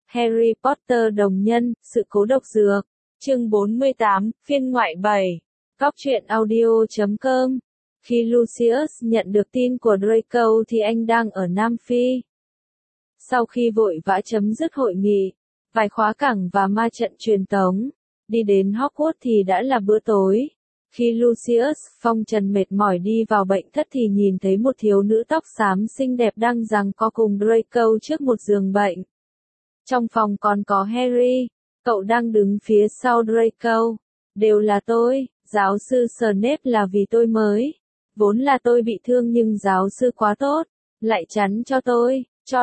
Harry Potter đồng nhân, sự cố độc dược. Chương 48, phiên ngoại 7. Góc audio.com. Khi Lucius nhận được tin của Draco thì anh đang ở Nam Phi. Sau khi vội vã chấm dứt hội nghị, vài khóa cảng và ma trận truyền tống, đi đến Hogwarts thì đã là bữa tối. Khi Lucius phong trần mệt mỏi đi vào bệnh thất thì nhìn thấy một thiếu nữ tóc xám xinh đẹp đang giằng co cùng Draco trước một giường bệnh. Trong phòng còn có Harry, cậu đang đứng phía sau Draco. Đều là tôi, giáo sư Snape, là vì tôi mới. Vốn là tôi bị thương nhưng giáo sư quá tốt, lại chắn cho tôi,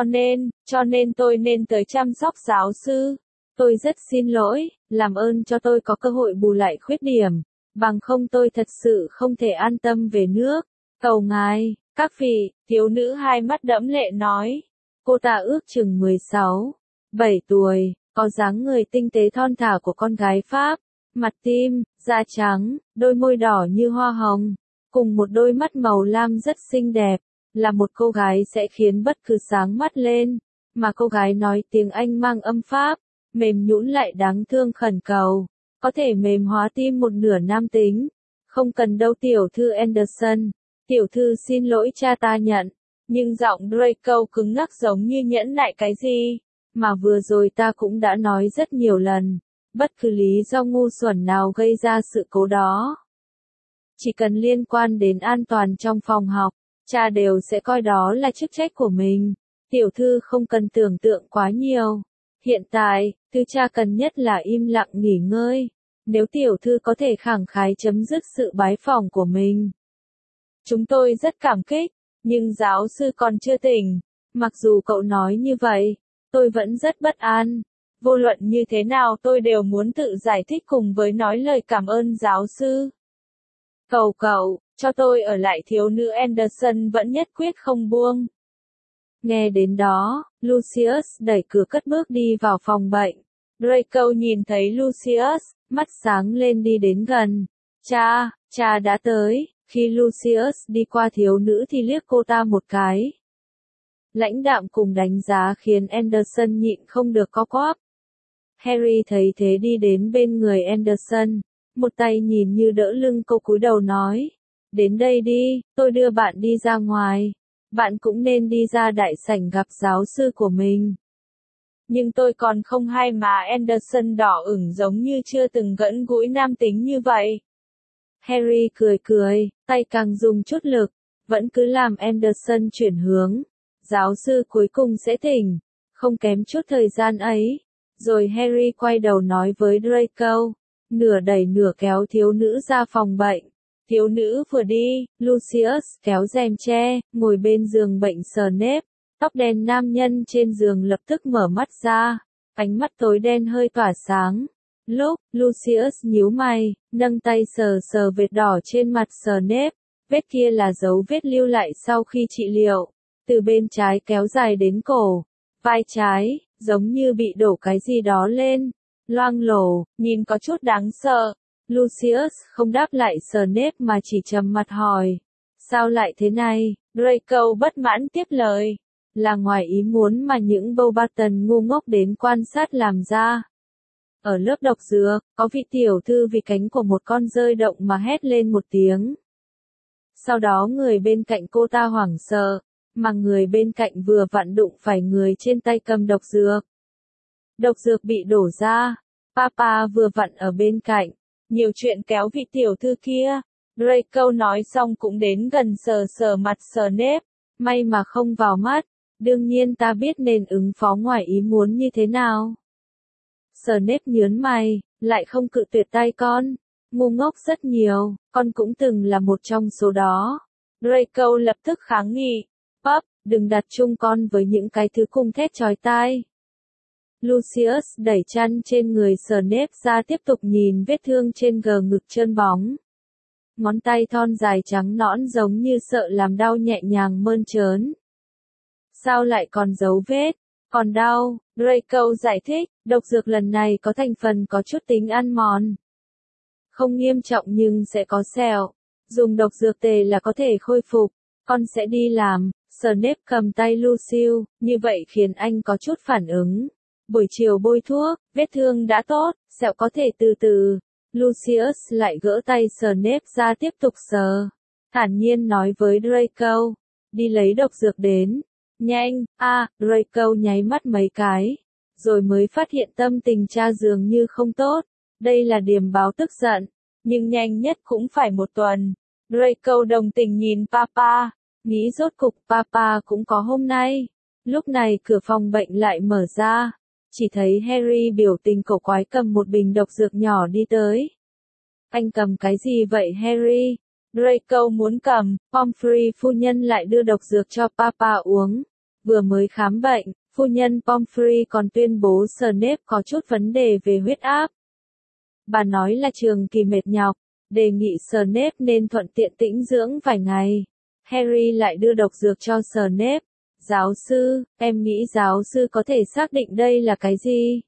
cho nên tôi nên tới chăm sóc giáo sư. Tôi rất xin lỗi, làm ơn cho tôi có cơ hội bù lại khuyết điểm, bằng không tôi thật sự không thể an tâm về nước. Cầu ngài, các vị, thiếu nữ hai mắt đẫm lệ nói. Cô ta ước chừng 16, 7 tuổi, có dáng người tinh tế thon thả của con gái Pháp, mặt tim, da trắng, đôi môi đỏ như hoa hồng, cùng một đôi mắt màu lam rất xinh đẹp, là một cô gái sẽ khiến bất cứ sáng mắt lên, mà cô gái nói tiếng Anh mang âm Pháp, mềm nhũn lại đáng thương khẩn cầu, có thể mềm hóa tim một nửa nam tính. Không cần đâu tiểu thư Anderson, tiểu thư xin lỗi cha ta nhận, nhưng giọng Draco cứng ngắc giống như nhẫn nại cái gì, mà vừa rồi ta cũng đã nói rất nhiều lần, bất cứ lý do ngu xuẩn nào gây ra sự cố đó. Chỉ cần liên quan đến an toàn trong phòng học, cha đều sẽ coi đó là chức trách của mình. Tiểu thư không cần tưởng tượng quá nhiều. Hiện tại, thứ cha cần nhất là im lặng nghỉ ngơi. Nếu tiểu thư có thể khẳng khái chấm dứt sự bái phỏng của mình. Chúng tôi rất cảm kích, nhưng giáo sư còn chưa tỉnh. Mặc dù cậu nói như vậy, tôi vẫn rất bất an. Vô luận như thế nào tôi đều muốn tự giải thích cùng với nói lời cảm ơn giáo sư. Cầu cậu, cho tôi ở lại, thiếu nữ Anderson vẫn nhất quyết không buông. Nghe đến đó, Lucius đẩy cửa cất bước đi vào phòng bệnh. Draco nhìn thấy Lucius, mắt sáng lên đi đến gần. Cha đã tới. Khi Lucius đi qua thiếu nữ thì liếc cô ta một cái. Lãnh đạm cùng đánh giá khiến Anderson nhịn không được co quắp. Harry thấy thế đi đến bên người Anderson, một tay nhìn như đỡ lưng cô, cúi đầu nói. Đến đây đi, tôi đưa bạn đi ra ngoài. Bạn cũng nên đi ra đại sảnh gặp giáo sư của mình. Nhưng tôi còn không hay mà. Anderson đỏ ửng giống như chưa từng gần gũi nam tính như vậy. Harry cười, tay càng dùng chút lực, vẫn cứ làm Anderson chuyển hướng. Giáo sư cuối cùng sẽ tỉnh, không kém chút thời gian ấy. Rồi Harry quay đầu nói với Draco, nửa đẩy nửa kéo thiếu nữ ra phòng bệnh. Thiếu nữ vừa đi, Lucius kéo rèm che, ngồi bên giường bệnh Snape. Tóc đen nam nhân trên giường lập tức mở mắt ra, ánh mắt tối đen hơi tỏa sáng. Lúc Lucius nhíu mày, nâng tay sờ vết đỏ trên mặt Snape, vết kia là dấu vết lưu lại sau khi trị liệu, từ bên trái kéo dài đến cổ, vai trái, giống như bị đổ cái gì đó lên, loang lổ, nhìn có chút đáng sợ. Lucius không đáp lại Snape mà chỉ trầm mặt hỏi, sao lại thế này? Draco bất mãn tiếp lời, là ngoài ý muốn mà những Beauxbaton ngu ngốc đến quan sát làm ra. Ở lớp độc dược, có vị tiểu thư vì cánh của một con dơi động mà hét lên một tiếng. Sau đó người bên cạnh cô ta hoảng sợ, mà người bên cạnh vừa vặn đụng phải người trên tay cầm độc dược. Độc dược bị đổ ra, Papa vừa vặn ở bên cạnh, nhiều chuyện kéo vị tiểu thư kia. Draco nói xong cũng đến gần sờ mặt Snape, may mà không vào mắt, đương nhiên ta biết nên ứng phó ngoài ý muốn như thế nào. Snape nhớn mày, lại không cự tuyệt tay con, ngu ngốc rất nhiều, con cũng từng là một trong số đó. Draco lập tức kháng nghị, Pup, đừng đặt chung con với những cái thứ cung thét chói tai. Lucius đẩy chăn trên người Snape ra, tiếp tục nhìn vết thương trên gờ ngực trơn bóng. Ngón tay thon dài trắng nõn giống như sợ làm đau nhẹ nhàng mơn trớn. Sao lại còn dấu vết? Còn đau, Draco giải thích, độc dược lần này có thành phần có chút tính ăn mòn. Không nghiêm trọng nhưng sẽ có sẹo. Dùng độc dược tề là có thể khôi phục. Con sẽ đi làm. Snape cầm tay Lucius, như vậy khiến anh có chút phản ứng. Buổi chiều bôi thuốc, vết thương đã tốt, sẹo có thể từ từ. Lucius lại gỡ tay Snape ra tiếp tục sờ. Thản nhiên nói với Draco. Đi lấy độc dược đến. Nhanh, Draco nháy mắt mấy cái. Rồi mới phát hiện tâm tình cha dường như không tốt. Đây là điềm báo tức giận. Nhưng nhanh nhất cũng phải 1 tuần. Draco đồng tình nhìn Papa. Nghĩ rốt cục Papa cũng có hôm nay. Lúc này cửa phòng bệnh lại mở ra. Chỉ thấy Harry biểu tình cổ quái cầm một bình độc dược nhỏ đi tới. Anh cầm cái gì vậy Harry? Draco muốn cầm, Pomfrey phu nhân lại đưa độc dược cho Papa uống. Vừa mới khám bệnh, phu nhân Pomfrey còn tuyên bố Snape có chút vấn đề về huyết áp. Bà nói là trường kỳ mệt nhọc, đề nghị Snape nên thuận tiện tĩnh dưỡng vài ngày. Harry lại đưa độc dược cho Snape. Giáo sư, em nghĩ giáo sư có thể xác định đây là cái gì?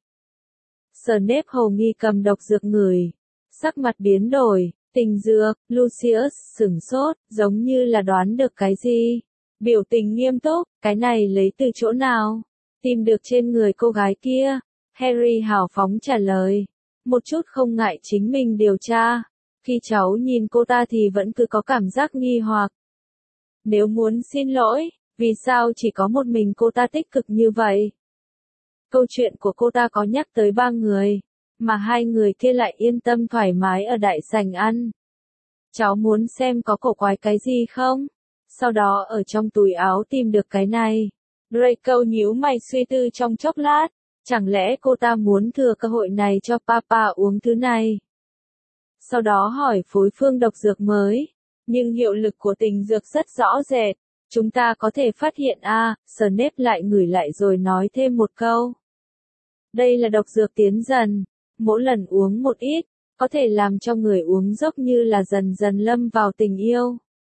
Snape hồ nghi cầm độc dược ngửi. Sắc mặt biến đổi, tình dược, Lucius sửng sốt, giống như là đoán được cái gì. Biểu tình nghiêm túc, cái này lấy từ chỗ nào? Tìm được trên người cô gái kia. Harry hào phóng trả lời. Một chút không ngại chính mình điều tra. Khi cháu nhìn cô ta thì vẫn cứ có cảm giác nghi hoặc. Nếu muốn xin lỗi, vì sao chỉ có một mình cô ta tích cực như vậy? Câu chuyện của cô ta có nhắc tới 3 người, mà 2 người kia lại yên tâm thoải mái ở đại sảnh ăn. Cháu muốn xem có cổ quái cái gì không? Sau đó ở trong túi áo tìm được cái này. Draco nhíu mày suy tư trong chốc lát. Chẳng lẽ cô ta muốn thừa cơ hội này cho Papa uống thứ này? Sau đó hỏi phối phương độc dược mới. Nhưng hiệu lực của tình dược rất rõ rệt. Chúng ta có thể phát hiện Snape lại ngửi lại rồi nói thêm một câu. Đây là độc dược tiến dần. Mỗi lần uống một ít, có thể làm cho người uống dốc như là dần dần lâm vào tình yêu.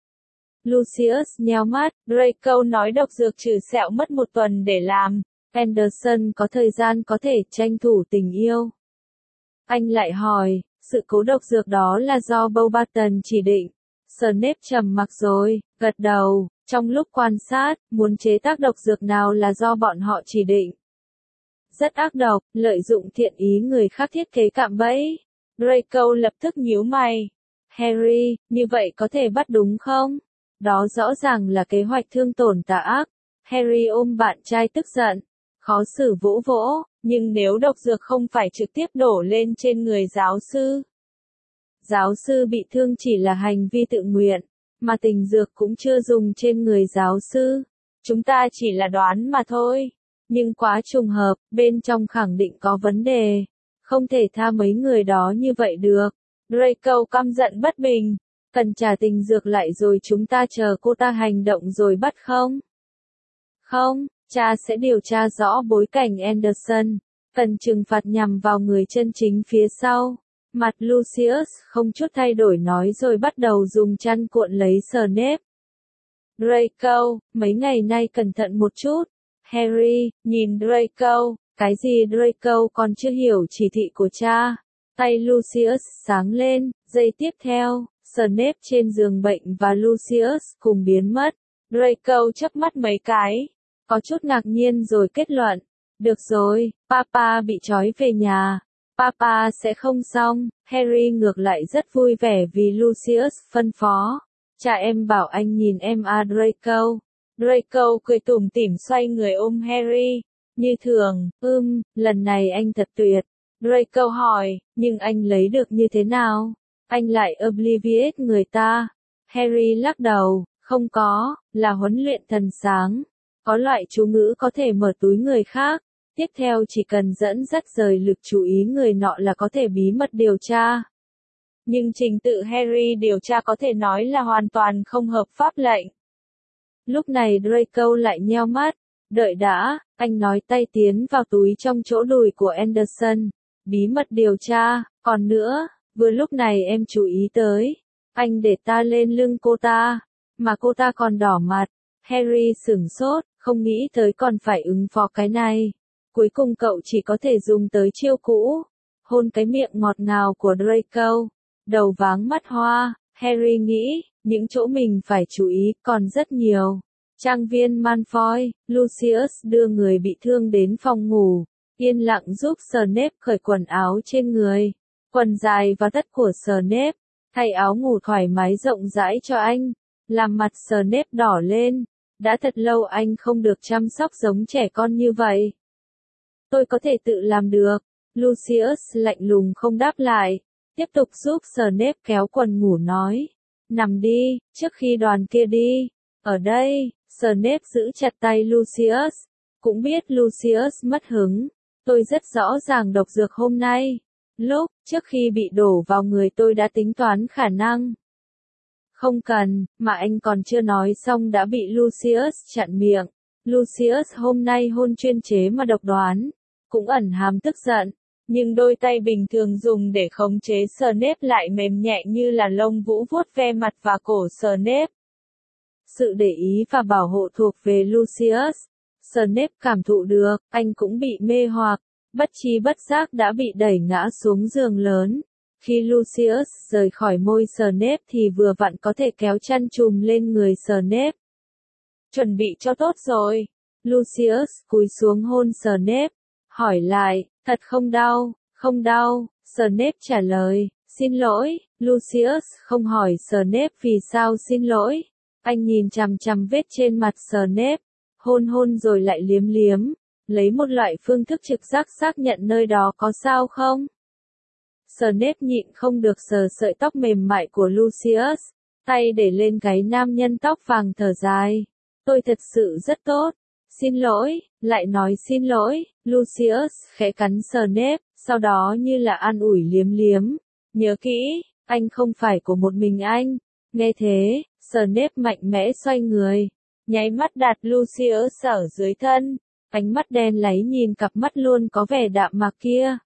Lucius nheo mắt, Draco nói độc dược trừ sẹo mất 1 tuần để làm. Anderson có thời gian có thể tranh thủ tình yêu. Anh lại hỏi, sự cố độc dược đó là do Beauxbaton chỉ định. Snape trầm mặc rồi, gật đầu, trong lúc quan sát, muốn chế tác độc dược nào là do bọn họ chỉ định. Rất ác độc, lợi dụng thiện ý người khác thiết kế cạm bẫy. Draco lập tức nhíu mày. Harry, như vậy có thể bắt đúng không? Đó rõ ràng là kế hoạch thương tổn tà ác. Harry ôm bạn trai tức giận. Khó xử vỗ vỗ, nhưng nếu độc dược không phải trực tiếp đổ lên trên người giáo sư. Giáo sư bị thương chỉ là hành vi tự nguyện, mà tình dược cũng chưa dùng trên người giáo sư. Chúng ta chỉ là đoán mà thôi. Nhưng quá trùng hợp, bên trong khẳng định có vấn đề. Không thể tha mấy người đó như vậy được. Draco căm giận bất bình. Cần trả tình dược lại rồi chúng ta chờ cô ta hành động rồi bắt không? Không, cha sẽ điều tra rõ bối cảnh Anderson. Cần trừng phạt nhằm vào người chân chính phía sau. Mặt Lucius không chút thay đổi nói rồi bắt đầu dùng chăn cuộn lấy Snape. Draco, mấy ngày nay cẩn thận một chút. Harry, nhìn Draco, cái gì Draco còn chưa hiểu chỉ thị của cha. Tay Lucius sáng lên, giây tiếp theo, Snape trên giường bệnh và Lucius cùng biến mất. Draco chớp mắt mấy cái, có chút ngạc nhiên rồi kết luận. Được rồi, Papa bị trói về nhà. Papa sẽ không xong. Harry ngược lại rất vui vẻ vì Lucius phân phó. Cha em bảo anh nhìn em Draco. Draco cười tủm tỉm xoay người ôm Harry. Như thường, lần này anh thật tuyệt. Draco hỏi, nhưng anh lấy được như thế nào? Anh lại obliviate người ta. Harry lắc đầu, không có, là huấn luyện thần sáng. Có loại chú ngữ có thể mở túi người khác. Tiếp theo chỉ cần dẫn dắt rời lực chú ý người nọ là có thể bí mật điều tra. Nhưng trình tự Harry điều tra có thể nói là hoàn toàn không hợp pháp lệnh. Lúc này Draco lại nheo mắt. Đợi đã, anh nói tay tiến vào túi trong chỗ đùi của Anderson. Bí mật điều tra, còn nữa, vừa lúc này em chú ý tới. Anh để ta lên lưng cô ta, mà cô ta còn đỏ mặt. Harry sửng sốt, không nghĩ tới còn phải ứng phó cái này. Cuối cùng cậu chỉ có thể dùng tới chiêu cũ. Hôn cái miệng ngọt ngào của Draco. Đầu váng mắt hoa, Harry nghĩ, những chỗ mình phải chú ý còn rất nhiều. Trang viên Malfoy, Lucius đưa người bị thương đến phòng ngủ. yên lặng giúp Snape cởi quần áo trên người, quần dài và tất của Snape, thay áo ngủ thoải mái rộng rãi cho anh, làm mặt Snape đỏ lên. Đã thật lâu anh không được chăm sóc giống trẻ con như vậy. Tôi có thể tự làm được. Lucius lạnh lùng không đáp lại, tiếp tục giúp Snape kéo quần ngủ nói. Nằm đi, trước khi đoàn kia đi. Ở đây, Snape giữ chặt tay Lucius, cũng biết Lucius mất hứng. Tôi rất rõ ràng độc dược hôm nay. Lúc, trước khi bị đổ vào người tôi đã tính toán khả năng. Không cần, mà anh còn chưa nói xong đã bị Lucius chặn miệng. Lucius hôm nay hôn chuyên chế mà độc đoán, cũng ẩn hàm tức giận, nhưng đôi tay bình thường dùng để khống chế Snape lại mềm nhẹ như là lông vũ vuốt ve mặt và cổ Snape. Sự để ý và bảo hộ thuộc về Lucius. Snape cảm thụ được, anh cũng bị mê hoặc, bất tri bất giác đã bị đẩy ngã xuống giường lớn. Khi Lucius rời khỏi môi Snape thì vừa vặn có thể kéo chăn trùm lên người Snape. Chuẩn bị cho tốt rồi. Lucius cúi xuống hôn Snape, hỏi lại, thật không đau, không đau. Snape trả lời, xin lỗi. Lucius không hỏi Snape vì sao xin lỗi. Anh nhìn chằm chằm vết trên mặt Snape, hôn hôn rồi lại liếm liếm, lấy một loại phương thức trực giác xác nhận nơi đó có sao không. Snape nhịn không được sờ sợi tóc mềm mại của Lucius, tay để lên gáy nam nhân tóc vàng thở dài. Tôi thật sự rất tốt. Xin lỗi, lại nói xin lỗi. Lucius khẽ cắn Snape, sau đó như là an ủi liếm liếm. Nhớ kỹ, anh không phải của một mình anh. Nghe thế, Snape mạnh mẽ xoay người, nháy mắt đặt Lucius ở dưới thân, ánh mắt đen láy nhìn cặp mắt luôn có vẻ đạm mạc kia.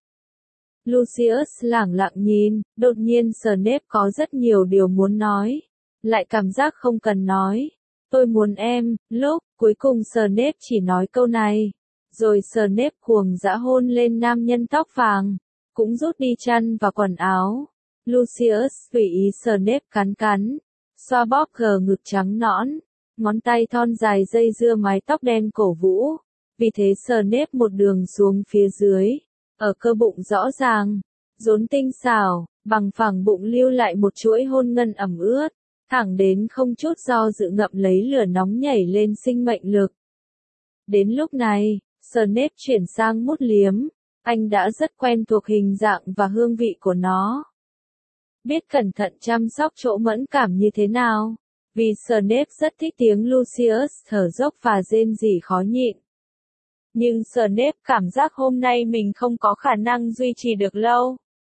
Lucius lẳng lặng nhìn, đột nhiên Snape có rất nhiều điều muốn nói, lại cảm giác không cần nói. Tôi muốn em. Lúc cuối cùng Snape chỉ nói câu này, rồi Snape cuồng dã hôn lên nam nhân tóc vàng, cũng rút đi chăn và quần áo. Lucius tùy ý Snape cắn cắn, xoa bóp gờ ngực trắng nõn, ngón tay thon dài dây dưa mái tóc đen cổ vũ. Vì thế Snape một đường xuống phía dưới, ở cơ bụng rõ ràng, rốn tinh xảo, bằng phẳng bụng lưu lại một chuỗi hôn ngân ẩm ướt, thẳng đến không chút do dự ngậm lấy lửa nóng nhảy lên sinh mệnh lực. Đến lúc này, Snape chuyển sang mút liếm, anh đã rất quen thuộc hình dạng và hương vị của nó. Biết cẩn thận chăm sóc chỗ mẫn cảm như thế nào, vì Snape rất thích tiếng Lucius thở dốc và rên rỉ khó nhịn. Nhưng Snape cảm giác hôm nay mình không có khả năng duy trì được lâu.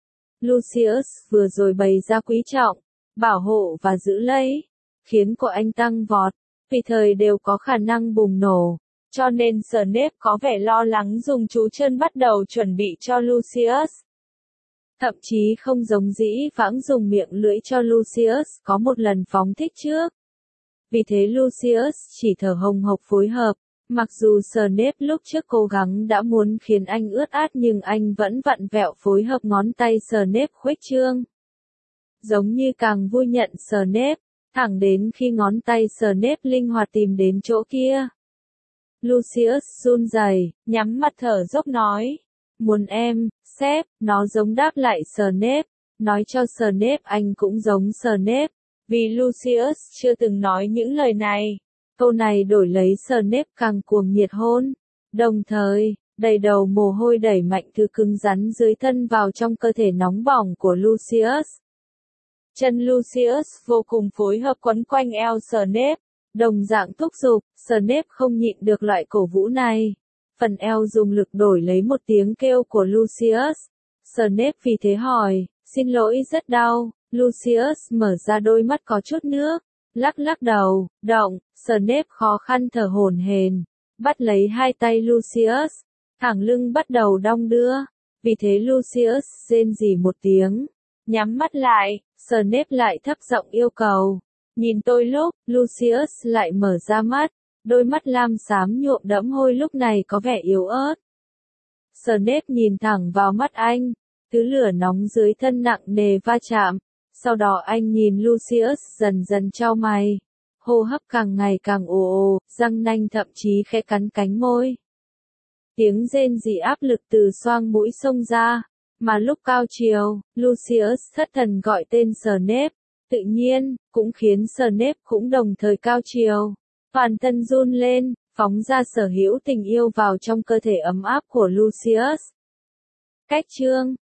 Lucius vừa rồi bày ra quý trọng, bảo hộ và giữ lấy, khiến của anh tăng vọt, tùy thời đều có khả năng bùng nổ, cho nên Snape có vẻ lo lắng dùng chú chân bắt đầu chuẩn bị cho Lucius. Thậm chí không giống dĩ vãng dùng miệng lưỡi cho Lucius có một lần phóng thích trước. Vì thế Lucius chỉ thở hồng hộc phối hợp, mặc dù Snape lúc trước cố gắng đã muốn khiến anh ướt át nhưng anh vẫn vặn vẹo phối hợp ngón tay Snape khuếch trương. Giống như càng vui nhận Snape, thẳng đến khi ngón tay Snape linh hoạt tìm đến chỗ kia. Lucius run rẩy, nhắm mắt thở dốc nói, muốn em, sếp, nó giống đáp lại Snape, nói cho Snape anh cũng giống Snape, vì Lucius chưa từng nói những lời này. Câu này đổi lấy Snape càng cuồng nhiệt hôn, đồng thời, đầy đầu mồ hôi đẩy mạnh thứ cứng rắn dưới thân vào trong cơ thể nóng bỏng của Lucius. Chân Lucius vô cùng phối hợp quấn quanh eo Snape, đồng dạng thúc giục, Snape không nhịn được loại cổ vũ này. Phần eo dùng lực đổi lấy một tiếng kêu của Lucius. Snape vì thế hỏi, xin lỗi rất đau. Lucius mở ra đôi mắt có chút nước, lắc lắc đầu, động. Snape khó khăn thở hổn hển, bắt lấy hai tay Lucius, thẳng lưng bắt đầu đong đưa. Vì thế Lucius rên rỉ một tiếng, nhắm mắt lại. Snape lại thấp giọng yêu cầu, nhìn tôi. Lúc Lucius lại mở ra mắt, đôi mắt lam xám nhuộm đẫm hôi lúc này có vẻ yếu ớt. Snape nhìn thẳng vào mắt anh, thứ lửa nóng dưới thân nặng nề va chạm, sau đó anh nhìn Lucius dần dần chau mày, hô hấp càng ngày càng ồ ồ, răng nanh thậm chí khẽ cắn cánh môi. Tiếng rên rỉ áp lực từ xoang mũi xông ra, mà lúc cao chiều, Lucius thất thần gọi tên Snape, tự nhiên, cũng khiến Snape cũng đồng thời cao chiều. Toàn thân run lên, phóng ra sở hữu tình yêu vào trong cơ thể ấm áp của Lucius. Cách chương